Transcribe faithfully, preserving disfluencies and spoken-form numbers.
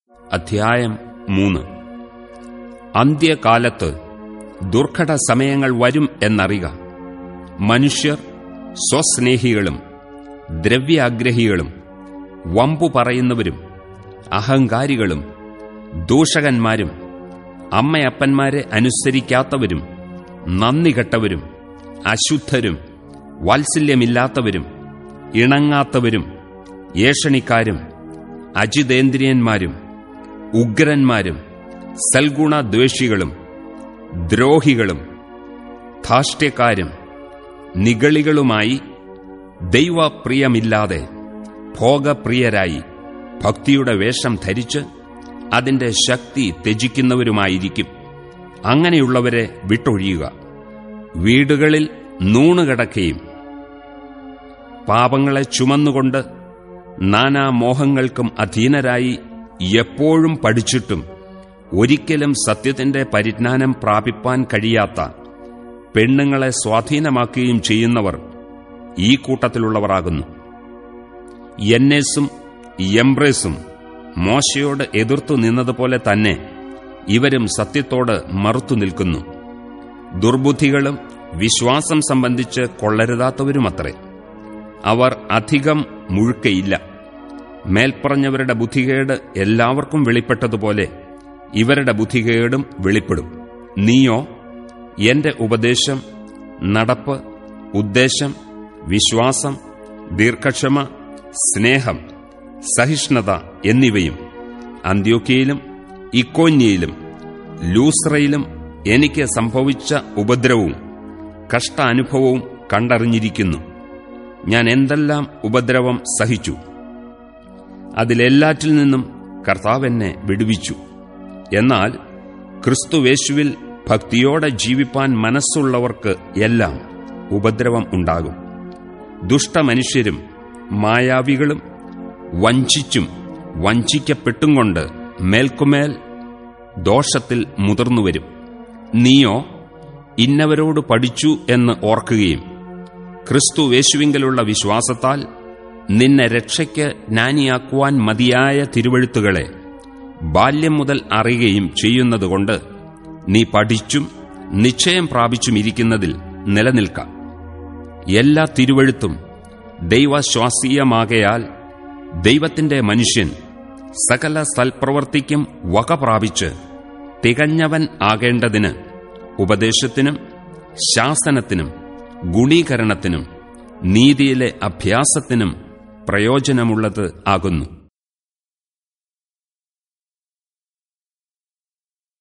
അധ്യായം മൂന്ന്. അന്ത്യകാലത്ത് ദുർഘട സമയങ്ങൾ വരും എന്നറിയുക. മനുഷ്യർ സ്വസ്നേഹികളും ദ്രവ്യാഗ്രഹികളും വമ്പു പറയുന്നവരും അഹങ്കാരികളും ദൂഷകന്മാരും അമ്മയപ്പന്മാരെ അനുസരിക്കാത്തവരും നന്ദികെട്ടവരും അശുദ്ധരും വാത്സല്യമില്ലാത്തവരും ഇണങ്ങാത്തവരും ഏഷണിക്കാരും അജിതേന്ദ്രിയന്മാരും ഉഗ്രന്മാരും സൽഗുണദ്വേഷികളും ദ്രോഹികളും ധാർഷ്ട്യക്കാരും നിഗളികളുമായി ദൈവപ്രിയമില്ലാതെ ഭോഗപ്രിയരായി ഭക്തിയുടെ വേഷം ധരിച്ച് അതിന്റെ ശക്തി ത്യജിക്കുന്നവരുമായിരിക്കും. അങ്ങനെയുള്ളവരെ വിട്ടൊഴിയുക. വീടുകളിൽ നൂണുകിടക്കുകയും പാപങ്ങളെ ചുമന്നുകൊണ്ട് നാനാമോഹങ്ങൾക്കും അധീനരായി എപ്പോഴും പഠിച്ചിട്ടും ഒരിക്കലും സത്യത്തിന്റെ പരിജ്ഞാനം പ്രാപിപ്പാൻ കഴിയാത്ത പെണ്ണുങ്ങളെ സ്വാധീനമാക്കുകയും ചെയ്യുന്നവർ ഈ കൂട്ടത്തിലുള്ളവരാകുന്നു. യന്നേസും യംബ്രേസും മോശയോട് എതിർത്തു നിന്നതുപോലെ തന്നെ ഇവരും സത്യത്തോട് മറുത്തു നിൽക്കുന്നു. ദുർബുദ്ധികളും വിശ്വാസം സംബന്ധിച്ച് കൊള്ളരുതാത്തവരുമത്രേ. അവർ അധികം മുഴുക്കയില്ല. മേൽപ്പറഞ്ഞവരുടെ ബുദ്ധികേട് എല്ലാവർക്കും വെളിപ്പെട്ടതുപോലെ ഇവരുടെ ബുദ്ധികേടും വെളിപ്പെടും. നീയോ എന്റെ ഉപദേശം, നടപ്പ്, ഉദ്ദേശം, വിശ്വാസം, ദീർഘക്ഷമ, സ്നേഹം, സഹിഷ്ണുത എന്നിവയും അന്ത്യോക്യയിലും ഇക്കോന്യയിലും ലൂസ്രയിലും എനിക്ക് സംഭവിച്ച ഉപദ്രവവും കഷ്ടാനുഭവവും കണ്ടറിഞ്ഞിരിക്കുന്നു. ഞാൻ എന്തെല്ലാം ഉപദ്രവം സഹിച്ചു. അതിലെല്ലാറ്റിൽ നിന്നും കർത്താവ് എന്നെ വിടുവിച്ചു. എന്നാൽ ക്രിസ്തുവേശുവിൽ ഭക്തിയോടെ ജീവിപ്പാൻ മനസ്സുള്ളവർക്ക് എല്ലാം ഉപദ്രവം ഉണ്ടാകും. ദുഷ്ടമനുഷ്യരും മായാവികളും വഞ്ചിച്ചും വഞ്ചിക്കപ്പെട്ടും കൊണ്ട് മേൽക്കുമേൽ ദോഷത്തിൽ മുതിർന്നുവരും. നീയോ ഇന്നവരോട് പഠിച്ചു എന്ന് ഓർക്കുകയും ക്രിസ്തുവേശുവിങ്കലുള്ള വിശ്വാസത്താൽ നിന്നെ രക്ഷയ്ക്ക് ജ്ഞാനിയാക്കുവാൻ മതിയായ തിരുവെഴുത്തുകളെ ബാല്യം മുതൽ അറിയുകയും ചെയ്യുന്നതുകൊണ്ട് നീ പഠിച്ചും നിശ്ചയം പ്രാപിച്ചും ഇരിക്കുന്നതിൽ നിലനിൽക്കാം. എല്ലാ തിരുവെഴുത്തും ദൈവശ്വാസീയമാകയാൽ ദൈവത്തിന്റെ മനുഷ്യൻ സകല സൽപ്രവൃത്തിക്കും വക പ്രാപിച്ച് തികഞ്ഞവൻ ആകേണ്ടതിന് ഉപദേശത്തിനും ശാസനത്തിനും ഗുണീകരണത്തിനും നീതിയിലെ അഭ്യാസത്തിനും പ്രയോജനമുള്ളത് ആകുന്നു.